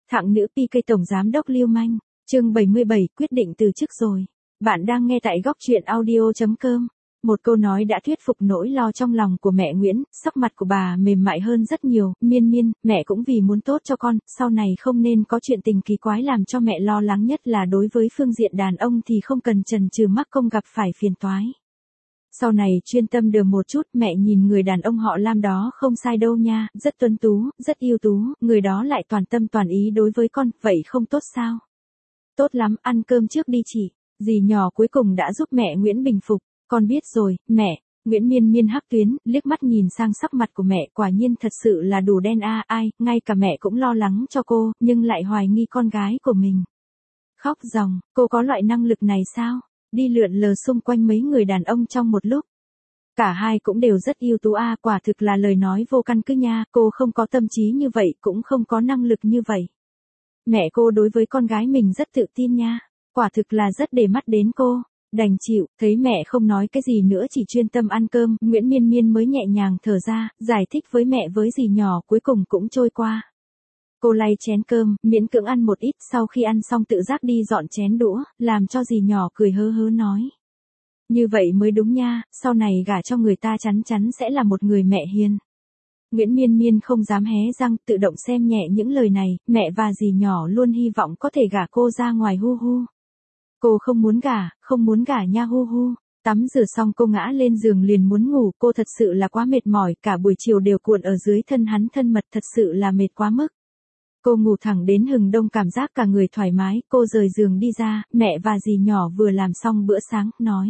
Thặng nữ PK tổng giám đốc lưu manh, chương 77 quyết định từ chức rồi. Bạn đang nghe tại góc truyện audio.com. Một câu nói đã thuyết phục nỗi lo trong lòng của mẹ Nguyễn, sắc mặt của bà mềm mại hơn rất nhiều. Miên Miên, mẹ cũng vì muốn tốt cho con, sau này không nên có chuyện tình kỳ quái làm cho mẹ lo lắng, nhất là đối với phương diện đàn ông thì không cần chần chừ mắc công gặp phải phiền toái. Sau này chuyên tâm đường một chút, mẹ nhìn người đàn ông họ Lam đó không sai đâu nha, rất tuấn tú, rất ưu tú, người đó lại toàn tâm toàn ý đối với con, vậy không tốt sao? Tốt lắm, ăn cơm trước đi chị. Dì nhỏ cuối cùng đã giúp mẹ Nguyễn bình phục. Con biết rồi, mẹ. Nguyễn Miên Miên hắc tuyến, liếc mắt nhìn sang sắc mặt của mẹ, quả nhiên thật sự là đủ đen ai, ngay cả mẹ cũng lo lắng cho cô, nhưng lại hoài nghi con gái của mình. Khóc ròng, cô có loại năng lực này sao? Đi lượn lờ xung quanh mấy người đàn ông trong một lúc. Cả hai cũng đều rất ưu tú quả thực là lời nói vô căn cứ nha, cô không có tâm trí như vậy, cũng không có năng lực như vậy. Mẹ cô đối với con gái mình rất tự tin nha, quả thực là rất để mắt đến cô. Đành chịu, thấy mẹ không nói cái gì nữa chỉ chuyên tâm ăn cơm, Nguyễn Miên Miên mới nhẹ nhàng thở ra, giải thích với mẹ với dì nhỏ cuối cùng cũng trôi qua. Cô lay chén cơm, miễn cưỡng ăn một ít, sau khi ăn xong tự giác đi dọn chén đũa, làm cho dì nhỏ cười hớ hớ nói. Như vậy mới đúng nha, sau này gả cho người ta chắn chắn sẽ là một người mẹ hiền. Nguyễn Miên Miên không dám hé răng, tự động xem nhẹ những lời này, mẹ và dì nhỏ luôn hy vọng có thể gả cô ra ngoài hu hu. Cô không muốn gả nha hu hu. Tắm rửa xong cô ngã lên giường liền muốn ngủ, cô thật sự là quá mệt mỏi, cả buổi chiều đều cuộn ở dưới thân hắn thân mật, thật sự là mệt quá mức. Cô ngủ thẳng đến hừng đông, cảm giác cả người thoải mái, cô rời giường đi ra, mẹ và dì nhỏ vừa làm xong bữa sáng, nói.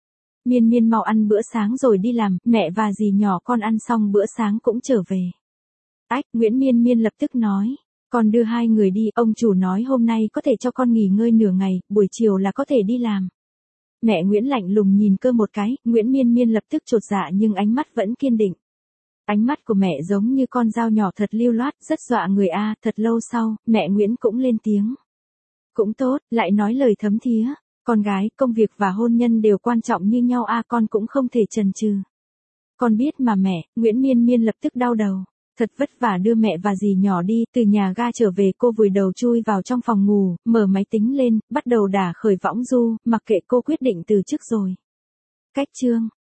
Miên Miên mau ăn bữa sáng rồi đi làm, mẹ và dì nhỏ con ăn xong bữa sáng cũng trở về. Nguyễn Miên Miên lập tức nói. Con đưa hai người đi, ông chủ nói hôm nay có thể cho con nghỉ ngơi nửa ngày, buổi chiều là có thể đi làm. Mẹ Nguyễn lạnh lùng nhìn cơ một cái, Nguyễn Miên Miên lập tức chột dạ nhưng ánh mắt vẫn kiên định. Ánh mắt của mẹ giống như con dao nhỏ thật lưu loát, rất dọa người thật lâu sau, mẹ Nguyễn cũng lên tiếng. Cũng tốt, lại nói lời thấm thía, con gái, công việc và hôn nhân đều quan trọng như nhau con cũng không thể chần chừ. Con biết mà mẹ, Nguyễn Miên Miên lập tức đau đầu. Thật vất vả đưa mẹ và dì nhỏ đi, từ nhà ga trở về cô vùi đầu chui vào trong phòng ngủ, mở máy tính lên, bắt đầu đả khởi võng du, mặc kệ cô quyết định từ chức rồi. Cách chương